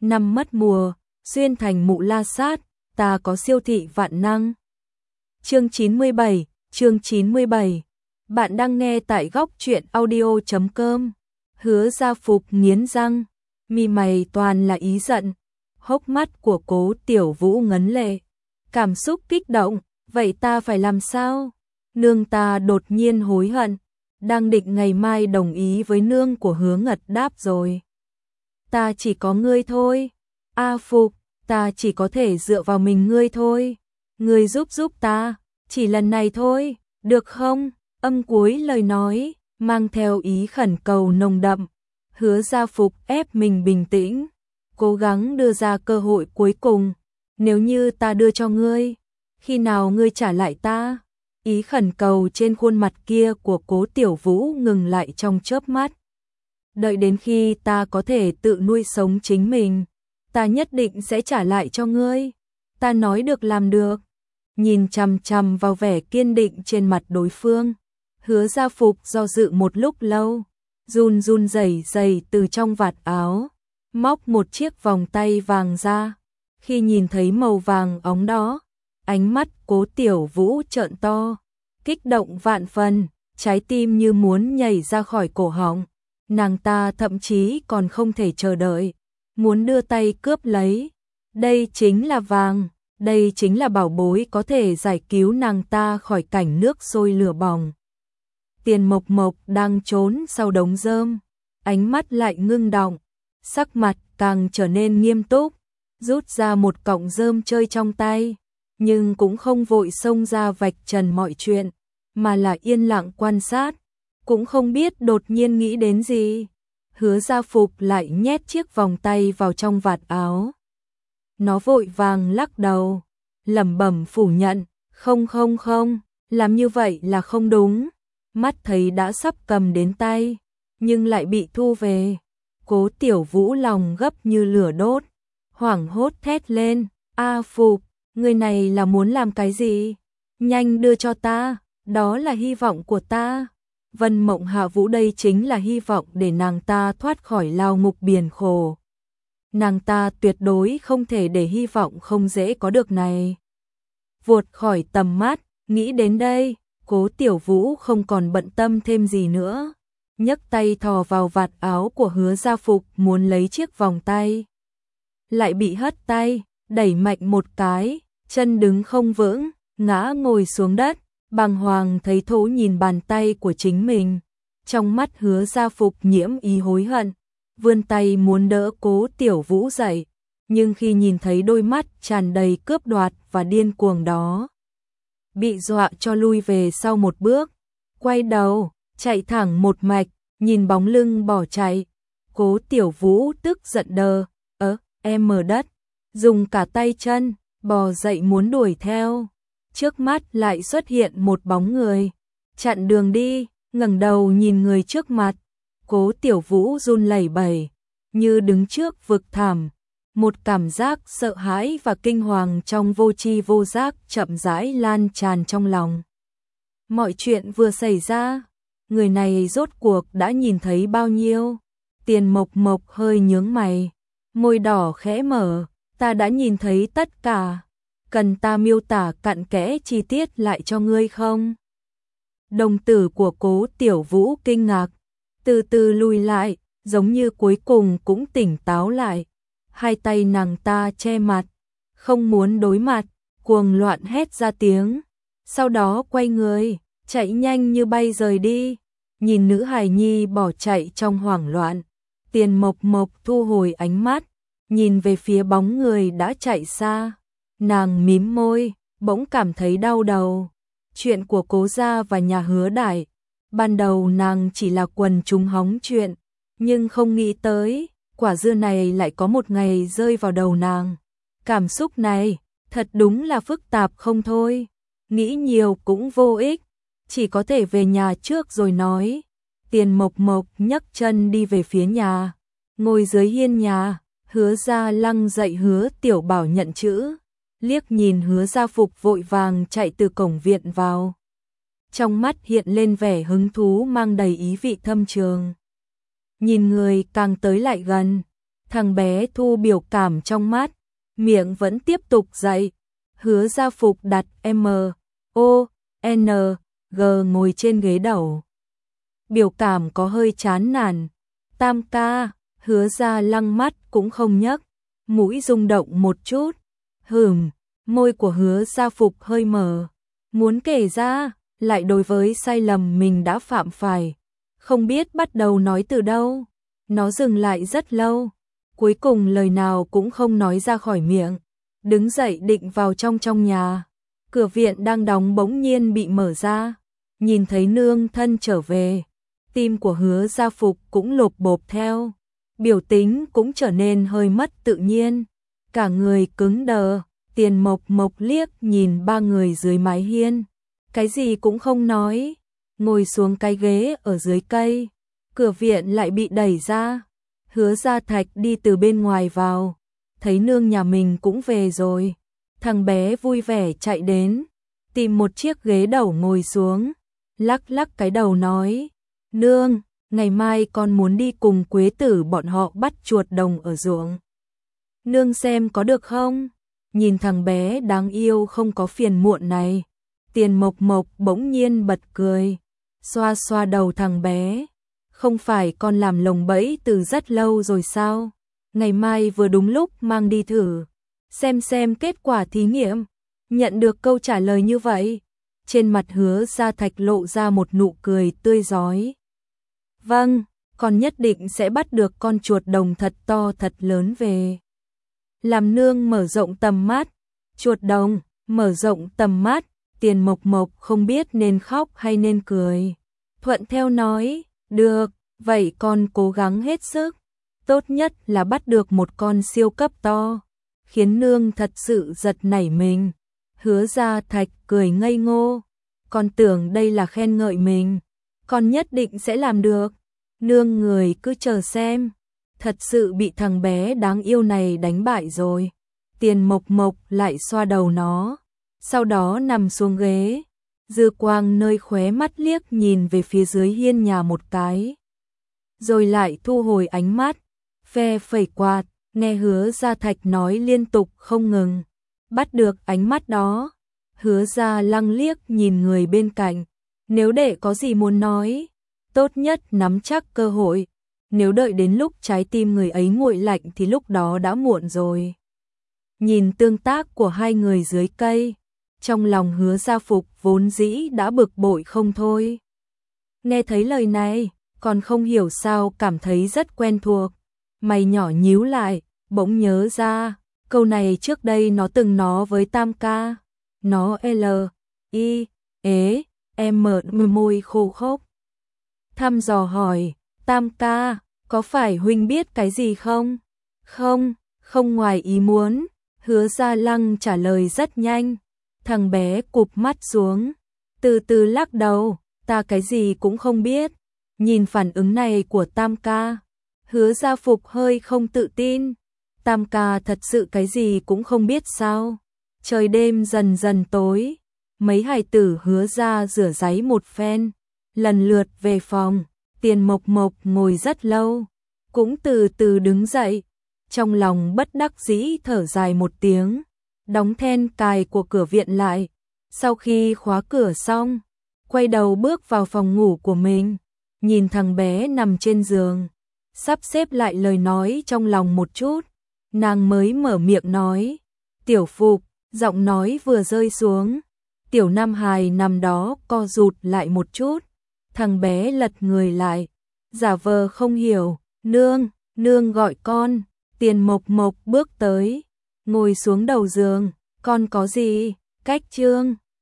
năm mất mùa, xuyên thành Mụ La Sát, ta có siêu thị vạn năng. Chương 97. Bạn đang nghe tại góc truyện audio.com. Hứa Gia Phục nghiến răng, mi mày toàn là ý giận. Hốc mắt của Cố Tiểu Vũ ngấn lệ, cảm xúc kích động, vậy ta phải làm sao? Nương ta đột nhiên hối hận, đang định ngày mai đồng ý với nương của Hứa Ngật Đáp rồi. Ta chỉ có ngươi thôi. A Phục, ta chỉ có thể dựa vào mình ngươi thôi. Ngươi giúp ta, chỉ lần này thôi, được không? Âm cuối lời nói, mang theo ý khẩn cầu nồng đậm. Hứa Gia Phục ép mình bình tĩnh, cố gắng đưa ra cơ hội cuối cùng. Nếu như ta đưa cho ngươi, khi nào ngươi trả lại ta? Ý khẩn cầu trên khuôn mặt kia của Cố Tiểu Vũ ngừng lại trong chớp mắt. Đợi đến khi ta có thể tự nuôi sống chính mình, ta nhất định sẽ trả lại cho ngươi. Ta nói được làm được. Nhìn chằm chằm vào vẻ kiên định trên mặt đối phương, Hứa Gia Phục do dự một lúc lâu, run rẩy từ trong vạt áo, móc một chiếc vòng tay vàng ra. Khi nhìn thấy màu vàng óng đó, ánh mắt Cố Tiểu Vũ trợn to, kích động vạn phần, trái tim như muốn nhảy ra khỏi cổ họng. Nàng ta thậm chí còn không thể chờ đợi, muốn đưa tay cướp lấy. Đây chính là vàng, đây chính là bảo bối có thể giải cứu nàng ta khỏi cảnh nước sôi lửa bỏng. Tiền Mộc Mộc đang trốn sau đống rơm, ánh mắt lại ngưng động, sắc mặt càng trở nên nghiêm túc, rút ra một cọng rơm chơi trong tay, nhưng cũng không vội xông ra vạch trần mọi chuyện, mà là yên lặng quan sát, cũng không biết đột nhiên nghĩ đến gì. Hứa Gia Phục lại nhét chiếc vòng tay vào trong vạt áo. Nó vội vàng lắc đầu, lẩm bẩm phủ nhận, không, làm như vậy là không đúng. Mắt thấy đã sắp cầm đến tay, nhưng lại bị thu về. Cố Tiểu Vũ lòng gấp như lửa đốt, hoảng hốt thét lên, A Phục, người này là muốn làm cái gì? Nhanh đưa cho ta, đó là hy vọng của ta. Vân Mộng Hạ Vũ đây chính là hy vọng để nàng ta thoát khỏi lao ngục biển khổ. Nàng ta tuyệt đối không thể để hy vọng không dễ có được này vụt khỏi tầm mắt. Nghĩ đến đây, Cố Tiểu Vũ không còn bận tâm thêm gì nữa, nhấc tay thò vào vạt áo của Hứa Gia Phục muốn lấy chiếc vòng tay. Lại bị hất tay, đẩy mạnh một cái, chân đứng không vững, ngã ngồi xuống đất, bàng hoàng thấy thố nhìn bàn tay của chính mình. Trong mắt Hứa Gia Phục nhiễm ý hối hận, vươn tay muốn đỡ Cố Tiểu Vũ dậy, nhưng khi nhìn thấy đôi mắt tràn đầy cướp đoạt và điên cuồng đó, bị dọa cho lui về sau một bước, quay đầu, chạy thẳng một mạch, nhìn bóng lưng bỏ chạy. Cố Tiểu Vũ tức giận đờ, em mở đất, dùng cả tay chân, bò dậy muốn đuổi theo. Trước mắt lại xuất hiện một bóng người, chặn đường đi, ngẩng đầu nhìn người trước mặt. Cố Tiểu Vũ run lẩy bẩy, như đứng trước vực thẳm. Một cảm giác sợ hãi và kinh hoàng trong vô tri vô giác chậm rãi lan tràn trong lòng. Mọi chuyện vừa xảy ra, người này rốt cuộc đã nhìn thấy bao nhiêu? Tiền Mộc Mộc hơi nhướng mày, môi đỏ khẽ mở, ta đã nhìn thấy tất cả. Cần ta miêu tả cặn kẽ chi tiết lại cho ngươi không? Đồng tử của Cố Tiểu Vũ kinh ngạc, từ từ lùi lại, giống như cuối cùng cũng tỉnh táo lại. Hai tay nàng ta che mặt, không muốn đối mặt, cuồng loạn hét ra tiếng. Sau đó quay người, chạy nhanh như bay rời đi. Nhìn nữ hài nhi bỏ chạy trong hoảng loạn, Tiền Mộc Mộc thu hồi ánh mắt, nhìn về phía bóng người đã chạy xa. Nàng mím môi, bỗng cảm thấy đau đầu. Chuyện của Cố gia và nhà Hứa Đại, ban đầu nàng chỉ là quần chúng hóng chuyện, nhưng không nghĩ tới, quả dưa này lại có một ngày rơi vào đầu nàng. Cảm xúc này, thật đúng là phức tạp không thôi. Nghĩ nhiều cũng vô ích, chỉ có thể về nhà trước rồi nói. Tiền Mộc Mộc nhấc chân đi về phía nhà, ngồi dưới hiên nhà. Hứa Gia Lăng dạy Hứa Tiểu Bảo nhận chữ, liếc nhìn Hứa Gia Phục vội vàng chạy từ cổng viện vào. Trong mắt hiện lên vẻ hứng thú mang đầy ý vị thâm trường. Nhìn người càng tới lại gần, Thằng bé thu biểu cảm trong mắt, miệng vẫn tiếp tục dạy. Hứa Gia Phục đặt M.O.N.G ngồi trên ghế đầu. Biểu cảm có hơi chán nản. Tam ca, Hứa Gia lăng mắt cũng không nhấc, mũi rung động một chút. Môi của Hứa Gia Phục hơi mở, muốn kể ra, lại đối với sai lầm mình đã phạm phải. Không biết bắt đầu nói từ đâu, nó dừng lại rất lâu, cuối cùng lời nào cũng không nói ra khỏi miệng. Đứng dậy định vào trong nhà, cửa viện đang đóng bỗng nhiên bị mở ra, nhìn thấy nương thân trở về. Tim của Hứa Gia Phục cũng lộp bộp theo, biểu tính cũng trở nên hơi mất tự nhiên, cả người cứng đờ. Tiền Mộc Mộc liếc nhìn ba người dưới mái hiên, cái gì cũng không nói, ngồi xuống cái ghế ở dưới cây. Cửa viện lại bị đẩy ra, Hứa Gia Thạch đi từ bên ngoài vào, thấy nương nhà mình cũng về rồi. Thằng bé vui vẻ chạy đến, tìm một chiếc ghế đầu ngồi xuống, lắc lắc cái đầu nói, nương, ngày mai con muốn đi cùng Quế Tử bọn họ bắt chuột đồng ở ruộng. Nương xem có được không? Nhìn thằng bé đáng yêu không có phiền muộn này, Tiền Mộc Mộc bỗng nhiên bật cười, xoa xoa đầu thằng bé. Không phải con làm lồng bẫy từ rất lâu rồi sao? Ngày mai vừa đúng lúc mang đi thử, xem kết quả thí nghiệm. Nhận được câu trả lời như vậy, trên mặt Hứa Gia Thạch lộ ra một nụ cười tươi rói. Vâng, con nhất định sẽ bắt được con chuột đồng thật to thật lớn về. Làm nương mở rộng tầm mắt, chuột đồng, mở rộng tầm mắt, Tiền Mộc Mộc không biết nên khóc hay nên cười. Thuận theo nói, được, vậy con cố gắng hết sức, tốt nhất là bắt được một con siêu cấp to. Khiến nương thật sự giật nảy mình. Hứa Gia Thạch cười ngây ngô, con tưởng đây là khen ngợi mình, con nhất định sẽ làm được. Nương người cứ chờ xem, thật sự bị thằng bé đáng yêu này đánh bại rồi. Tiền Mộc Mộc lại xoa đầu nó, sau đó nằm xuống ghế, dư quang nơi khóe mắt liếc nhìn về phía dưới hiên nhà một cái, rồi lại thu hồi ánh mắt, phe phẩy quạt, nghe Hứa Gia Thạch nói liên tục không ngừng. Bắt được ánh mắt đó, Hứa Gia Lăng liếc nhìn người bên cạnh, nếu để có gì muốn nói, tốt nhất nắm chắc cơ hội, nếu đợi đến lúc trái tim người ấy nguội lạnh thì lúc đó đã muộn rồi. Nhìn tương tác của hai người dưới cây, trong lòng Hứa Gia Phục vốn dĩ đã bực bội không thôi. Nghe thấy lời này, còn không hiểu sao cảm thấy rất quen thuộc, mày nhỏ nhíu lại, bỗng nhớ ra, câu này trước đây nó từng nói với Tam ca. Nó môi khô khốc. Thăm dò hỏi, Tam ca, có phải huynh biết cái gì không? Không ngoài ý muốn, Hứa Gia Lăng trả lời rất nhanh. Thằng bé cụp mắt xuống, từ từ lắc đầu, ta cái gì cũng không biết. Nhìn phản ứng này của Tam ca, Hứa Gia Phục hơi không tự tin. Tam ca thật sự cái gì cũng không biết sao? Trời đêm dần dần tối, mấy hài tử Hứa Gia rửa ráy một phen, lần lượt về phòng. Tiền Mộc Mộc ngồi rất lâu, cũng từ từ đứng dậy, trong lòng bất đắc dĩ thở dài một tiếng, đóng then cài của cửa viện lại. Sau khi khóa cửa xong, quay đầu bước vào phòng ngủ của mình, nhìn thằng bé nằm trên giường, sắp xếp lại lời nói trong lòng một chút, nàng mới mở miệng nói, Tiểu Phục. Giọng nói vừa rơi xuống, Tiểu Nam Hài nằm đó co rụt lại một chút, thằng bé lật người lại, giả vờ không hiểu, nương gọi con. Tiền Mộc Mộc bước tới, ngồi xuống đầu giường, con có gì, cách chương.